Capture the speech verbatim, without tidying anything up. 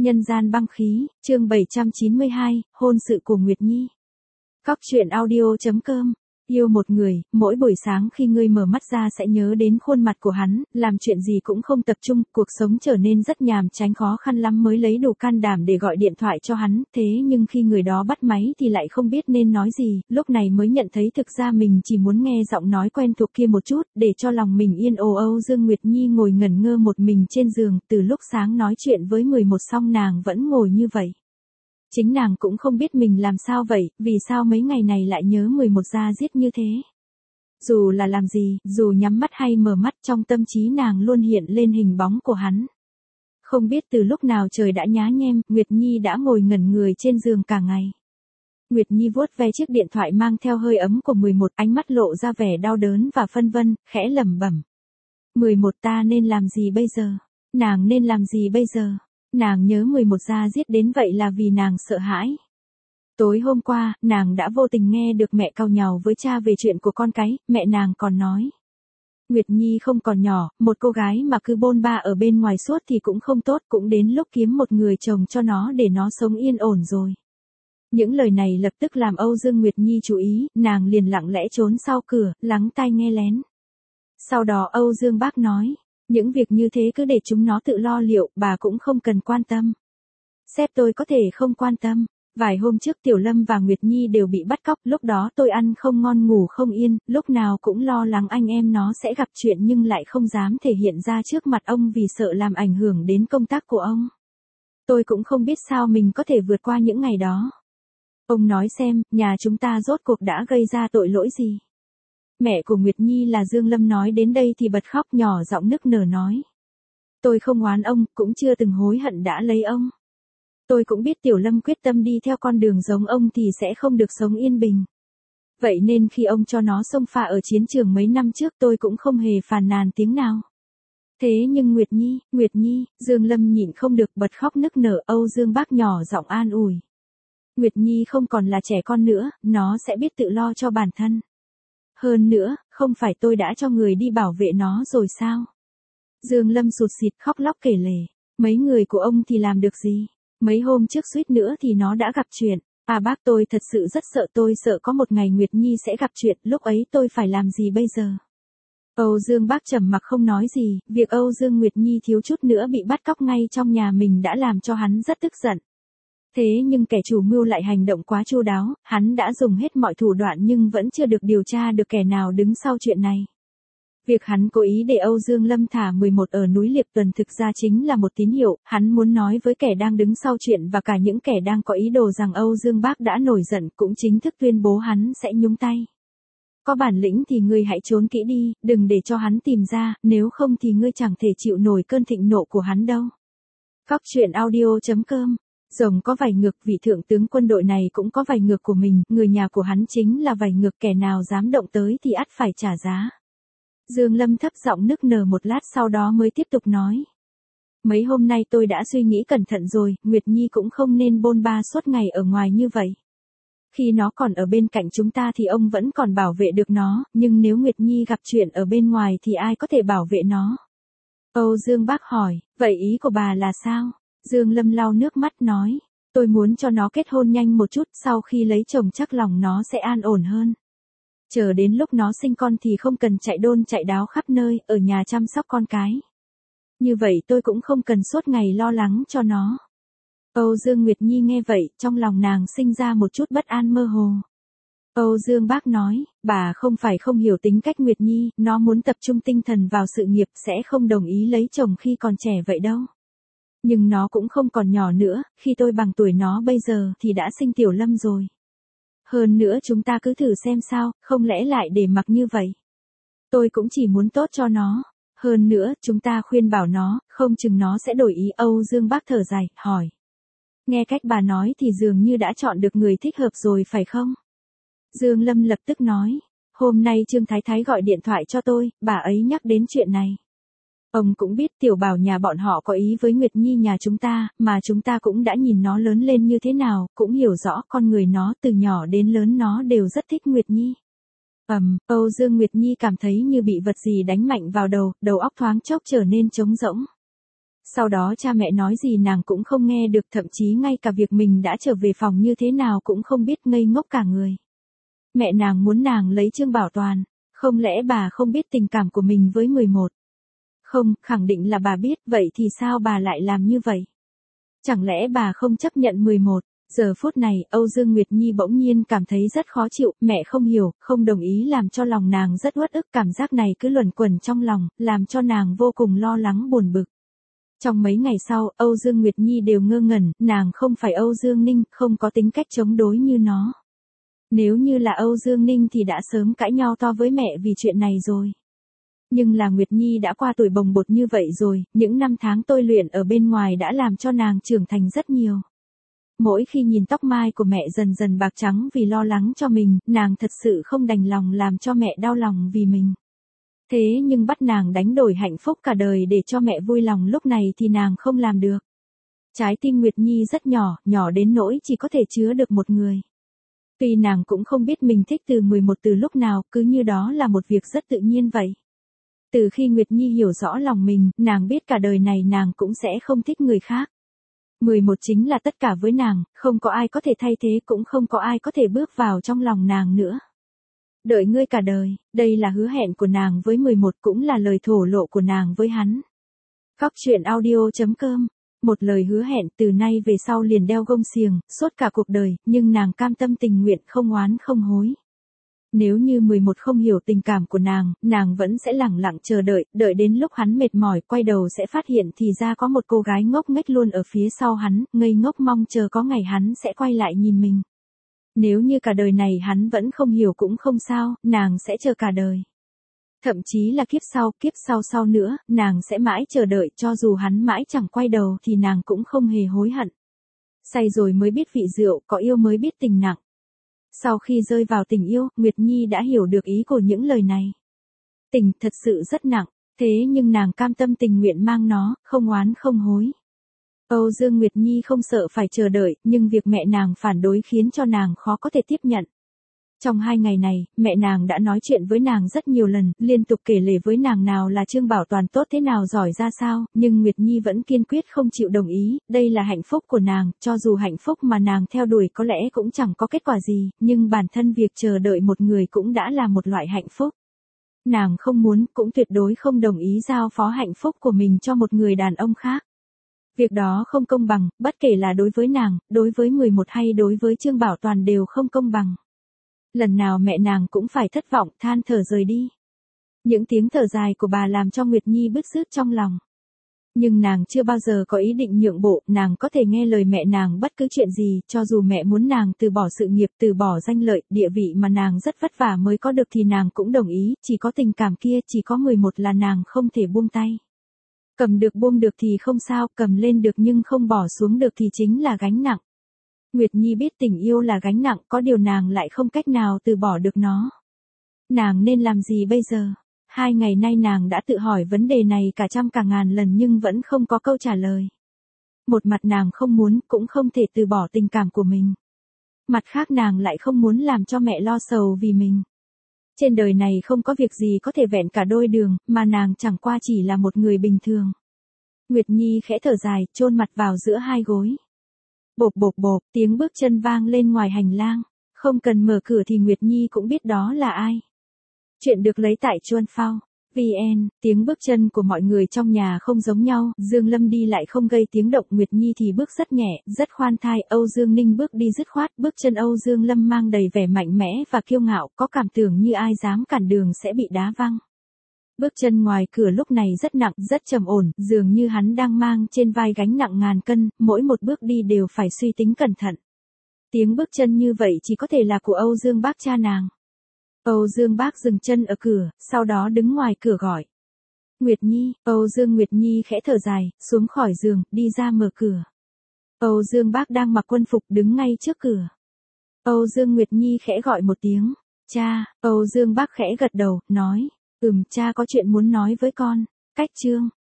Nhân gian băng khí, chương bảy trăm chín mươi hai, hôn sự của Nguyệt Nhi. Cóc truyện audio chấm com. Yêu một người, mỗi buổi sáng khi ngươi mở mắt ra sẽ nhớ đến khuôn mặt của hắn, làm chuyện gì cũng không tập trung, cuộc sống trở nên rất nhàm chán, khó khăn lắm mới lấy đủ can đảm để gọi điện thoại cho hắn, thế nhưng khi người đó bắt máy thì lại không biết nên nói gì, lúc này mới nhận thấy thực ra mình chỉ muốn nghe giọng nói quen thuộc kia một chút, để cho lòng mình yên ồ. Âu Dương Nguyệt Nhi ngồi ngẩn ngơ một mình trên giường, từ lúc sáng nói chuyện với mười một xong nàng vẫn ngồi như vậy. Chính nàng cũng không biết mình làm sao vậy, vì sao mấy ngày này lại nhớ mười một ra giết như thế. Dù là làm gì, dù nhắm mắt hay mở mắt, trong tâm trí nàng luôn hiện lên hình bóng của hắn. Không biết từ lúc nào trời đã nhá nhem, Nguyệt Nhi đã ngồi ngẩn người trên giường cả ngày. Nguyệt Nhi vuốt ve chiếc điện thoại mang theo hơi ấm của mười một, ánh mắt lộ ra vẻ đau đớn và phân vân, khẽ lẩm bẩm. mười một ta nên làm gì bây giờ? Nàng nên làm gì bây giờ? Nàng nhớ mười một ra giết đến vậy là vì nàng sợ hãi. Tối hôm qua, nàng đã vô tình nghe được mẹ càu nhàu với cha về chuyện của con cái, mẹ nàng còn nói. Nguyệt Nhi không còn nhỏ, một cô gái mà cứ bôn ba ở bên ngoài suốt thì cũng không tốt, cũng đến lúc kiếm một người chồng cho nó để nó sống yên ổn rồi. Những lời này lập tức làm Âu Dương Nguyệt Nhi chú ý, nàng liền lặng lẽ trốn sau cửa, lắng tai nghe lén. Sau đó Âu Dương bác nói. Những việc như thế cứ để chúng nó tự lo liệu, bà cũng không cần quan tâm. Sếp tôi có thể không quan tâm. Vài hôm trước Tiểu Lâm và Nguyệt Nhi đều bị bắt cóc, lúc đó tôi ăn không ngon ngủ không yên, lúc nào cũng lo lắng anh em nó sẽ gặp chuyện nhưng lại không dám thể hiện ra trước mặt ông vì sợ làm ảnh hưởng đến công tác của ông. Tôi cũng không biết sao mình có thể vượt qua những ngày đó. Ông nói xem, nhà chúng ta rốt cuộc đã gây ra tội lỗi gì? Mẹ của Nguyệt Nhi là Dương Lâm nói đến đây thì bật khóc, nhỏ giọng nức nở nói. Tôi không oán ông, cũng chưa từng hối hận đã lấy ông. Tôi cũng biết Tiểu Lâm quyết tâm đi theo con đường giống ông thì sẽ không được sống yên bình. Vậy nên khi ông cho nó xông pha ở chiến trường mấy năm trước tôi cũng không hề phàn nàn tiếng nào. Thế nhưng Nguyệt Nhi, Nguyệt Nhi, Dương Lâm nhịn không được bật khóc nức nở. Âu Dương bác nhỏ giọng an ủi. Nguyệt Nhi không còn là trẻ con nữa, nó sẽ biết tự lo cho bản thân. Hơn nữa, không phải tôi đã cho người đi bảo vệ nó rồi sao? Dương Lâm sụt sịt khóc lóc kể lể. Mấy người của ông thì làm được gì? Mấy hôm trước suýt nữa thì nó đã gặp chuyện. À bác, tôi thật sự rất sợ, tôi sợ có một ngày Nguyệt Nhi sẽ gặp chuyện, lúc ấy tôi phải làm gì bây giờ? Âu Dương bác trầm mặc không nói gì, việc Âu Dương Nguyệt Nhi thiếu chút nữa bị bắt cóc ngay trong nhà mình đã làm cho hắn rất tức giận. Thế nhưng kẻ chủ mưu lại hành động quá chu đáo, hắn đã dùng hết mọi thủ đoạn nhưng vẫn chưa được điều tra được kẻ nào đứng sau chuyện này. Việc hắn cố ý để Âu Dương Lâm thả mười một ở núi Liệp Tuần thực ra chính là một tín hiệu, hắn muốn nói với kẻ đang đứng sau chuyện và cả những kẻ đang có ý đồ rằng Âu Dương bác đã nổi giận, cũng chính thức tuyên bố hắn sẽ nhúng tay. Có bản lĩnh thì ngươi hãy trốn kỹ đi, đừng để cho hắn tìm ra, nếu không thì ngươi chẳng thể chịu nổi cơn thịnh nộ của hắn đâu. Cóc truyện audio chấm com. Rồng có vảy ngược, vị thượng tướng quân đội này cũng có vảy ngược của mình, người nhà của hắn chính là vảy ngược, kẻ nào dám động tới thì ắt phải trả giá. Dương Lâm thấp giọng nức nở một lát sau đó mới tiếp tục nói. Mấy hôm nay tôi đã suy nghĩ cẩn thận rồi, Nguyệt Nhi cũng không nên bôn ba suốt ngày ở ngoài như vậy. Khi nó còn ở bên cạnh chúng ta thì ông vẫn còn bảo vệ được nó, nhưng nếu Nguyệt Nhi gặp chuyện ở bên ngoài thì ai có thể bảo vệ nó? Âu Dương bác hỏi, vậy ý của bà là sao? Dương Lâm lau nước mắt nói, tôi muốn cho nó kết hôn nhanh một chút, sau khi lấy chồng chắc lòng nó sẽ an ổn hơn. Chờ đến lúc nó sinh con thì không cần chạy đôn chạy đáo khắp nơi, ở nhà chăm sóc con cái. Như vậy tôi cũng không cần suốt ngày lo lắng cho nó. Âu Dương Nguyệt Nhi nghe vậy, trong lòng nàng sinh ra một chút bất an mơ hồ. Âu Dương bác nói, bà không phải không hiểu tính cách Nguyệt Nhi, nó muốn tập trung tinh thần vào sự nghiệp sẽ không đồng ý lấy chồng khi còn trẻ vậy đâu. Nhưng nó cũng không còn nhỏ nữa, khi tôi bằng tuổi nó bây giờ thì đã sinh Tiểu Lâm rồi. Hơn nữa chúng ta cứ thử xem sao, không lẽ lại để mặc như vậy. Tôi cũng chỉ muốn tốt cho nó. Hơn nữa, chúng ta khuyên bảo nó, không chừng nó sẽ đổi ý. Âu Dương bác thở dài, hỏi. Nghe cách bà nói thì dường như đã chọn được người thích hợp rồi phải không? Dương Lâm lập tức nói. Hôm nay Trương Thái Thái gọi điện thoại cho tôi, bà ấy nhắc đến chuyện này. Ông cũng biết Tiểu Bảo nhà bọn họ có ý với Nguyệt Nhi nhà chúng ta, mà chúng ta cũng đã nhìn nó lớn lên như thế nào, cũng hiểu rõ con người nó, từ nhỏ đến lớn nó đều rất thích Nguyệt Nhi. Ầm, um, Âu Dương Nguyệt Nhi cảm thấy như bị vật gì đánh mạnh vào đầu, đầu óc thoáng chốc trở nên trống rỗng. Sau đó cha mẹ nói gì nàng cũng không nghe được, thậm chí ngay cả việc mình đã trở về phòng như thế nào cũng không biết, ngây ngốc cả người. Mẹ nàng muốn nàng lấy Trương Bảo Toàn, không lẽ bà không biết tình cảm của mình với mười một? Không, khẳng định là bà biết, vậy thì sao bà lại làm như vậy? Chẳng lẽ bà không chấp nhận mười một? Giờ phút này, Âu Dương Nguyệt Nhi bỗng nhiên cảm thấy rất khó chịu, mẹ không hiểu, không đồng ý làm cho lòng nàng rất uất ức, cảm giác này cứ luẩn quẩn trong lòng, làm cho nàng vô cùng lo lắng buồn bực. Trong mấy ngày sau, Âu Dương Nguyệt Nhi đều ngơ ngẩn, nàng không phải Âu Dương Ninh, không có tính cách chống đối như nó. Nếu như là Âu Dương Ninh thì đã sớm cãi nhau to với mẹ vì chuyện này rồi. Nhưng là Nguyệt Nhi đã qua tuổi bồng bột như vậy rồi, những năm tháng tôi luyện ở bên ngoài đã làm cho nàng trưởng thành rất nhiều. Mỗi khi nhìn tóc mai của mẹ dần dần bạc trắng vì lo lắng cho mình, nàng thật sự không đành lòng làm cho mẹ đau lòng vì mình. Thế nhưng bắt nàng đánh đổi hạnh phúc cả đời để cho mẹ vui lòng lúc này thì nàng không làm được. Trái tim Nguyệt Nhi rất nhỏ, nhỏ đến nỗi chỉ có thể chứa được một người. Tuy nàng cũng không biết mình thích từ mười một từ lúc nào, cứ như đó là một việc rất tự nhiên vậy. Từ khi Nguyệt Nhi hiểu rõ lòng mình, nàng biết cả đời này nàng cũng sẽ không thích người khác. mười một chính là tất cả với nàng, không có ai có thể thay thế, cũng không có ai có thể bước vào trong lòng nàng nữa. Đợi ngươi cả đời, đây là hứa hẹn của nàng với mười một, cũng là lời thổ lộ của nàng với hắn. Cóc truyện audio chấm com. Một lời hứa hẹn, từ nay về sau liền đeo gông xiềng, suốt cả cuộc đời, nhưng nàng cam tâm tình nguyện, không oán không hối. Nếu như mười một không hiểu tình cảm của nàng, nàng vẫn sẽ lẳng lặng chờ đợi, đợi đến lúc hắn mệt mỏi quay đầu sẽ phát hiện thì ra có một cô gái ngốc nghếch luôn ở phía sau hắn, ngây ngốc mong chờ có ngày hắn sẽ quay lại nhìn mình. Nếu như cả đời này hắn vẫn không hiểu cũng không sao, nàng sẽ chờ cả đời. Thậm chí là kiếp sau, kiếp sau sau nữa, nàng sẽ mãi chờ đợi, cho dù hắn mãi chẳng quay đầu thì nàng cũng không hề hối hận. Say rồi mới biết vị rượu, có yêu mới biết tình nặng. Sau khi rơi vào tình yêu, Nguyệt Nhi đã hiểu được ý của những lời này. Tình thật sự rất nặng, thế nhưng nàng cam tâm tình nguyện mang nó, không oán không hối. Âu Dương Nguyệt Nhi không sợ phải chờ đợi, nhưng việc mẹ nàng phản đối khiến cho nàng khó có thể tiếp nhận. Trong hai ngày này, mẹ nàng đã nói chuyện với nàng rất nhiều lần, liên tục kể lể với nàng nào là Trương Bảo Toàn tốt thế nào, giỏi ra sao, nhưng Nguyệt Nhi vẫn kiên quyết không chịu đồng ý, đây là hạnh phúc của nàng, cho dù hạnh phúc mà nàng theo đuổi có lẽ cũng chẳng có kết quả gì, nhưng bản thân việc chờ đợi một người cũng đã là một loại hạnh phúc. Nàng không muốn, cũng tuyệt đối không đồng ý giao phó hạnh phúc của mình cho một người đàn ông khác. Việc đó không công bằng, bất kể là đối với nàng, đối với mười một hay đối với Trương Bảo Toàn đều không công bằng. Lần nào mẹ nàng cũng phải thất vọng, than thở rời đi. Những tiếng thở dài của bà làm cho Nguyệt Nhi bứt rứt trong lòng. Nhưng nàng chưa bao giờ có ý định nhượng bộ, nàng có thể nghe lời mẹ nàng bất cứ chuyện gì, cho dù mẹ muốn nàng từ bỏ sự nghiệp, từ bỏ danh lợi, địa vị mà nàng rất vất vả mới có được thì nàng cũng đồng ý, chỉ có tình cảm kia, chỉ có mười một là nàng không thể buông tay. Cầm được buông được thì không sao, cầm lên được nhưng không bỏ xuống được thì chính là gánh nặng. Nguyệt Nhi biết tình yêu là gánh nặng, có điều nàng lại không cách nào từ bỏ được nó. Nàng nên làm gì bây giờ? Hai ngày nay nàng đã tự hỏi vấn đề này cả trăm cả ngàn lần nhưng vẫn không có câu trả lời. Một mặt nàng không muốn, cũng không thể từ bỏ tình cảm của mình. Mặt khác nàng lại không muốn làm cho mẹ lo sầu vì mình. Trên đời này không có việc gì có thể vẹn cả đôi đường, mà nàng chẳng qua chỉ là một người bình thường. Nguyệt Nhi khẽ thở dài, chôn mặt vào giữa hai gối. Bộp bộp bộp, tiếng bước chân vang lên ngoài hành lang. Không cần mở cửa thì Nguyệt Nhi cũng biết đó là ai. Chuyện được lấy tại Chuan Phao. vê en, tiếng bước chân của mọi người trong nhà không giống nhau, Dương Lâm đi lại không gây tiếng động, Nguyệt Nhi thì bước rất nhẹ, rất khoan thai, Âu Dương Ninh bước đi dứt khoát, bước chân Âu Dương Lâm mang đầy vẻ mạnh mẽ và kiêu ngạo, có cảm tưởng như ai dám cản đường sẽ bị đá văng. Bước chân ngoài cửa lúc này rất nặng, rất trầm ổn, dường như hắn đang mang trên vai gánh nặng ngàn cân, mỗi một bước đi đều phải suy tính cẩn thận. Tiếng bước chân như vậy chỉ có thể là của Âu Dương bác cha nàng. Âu Dương bác dừng chân ở cửa, sau đó đứng ngoài cửa gọi. Nguyệt Nhi, Âu Dương Nguyệt Nhi khẽ thở dài, xuống khỏi giường, đi ra mở cửa. Âu Dương bác đang mặc quân phục đứng ngay trước cửa. Âu Dương Nguyệt Nhi khẽ gọi một tiếng, cha, Âu Dương bác khẽ gật đầu, nói, ừm cha có chuyện muốn nói với con, cách chương.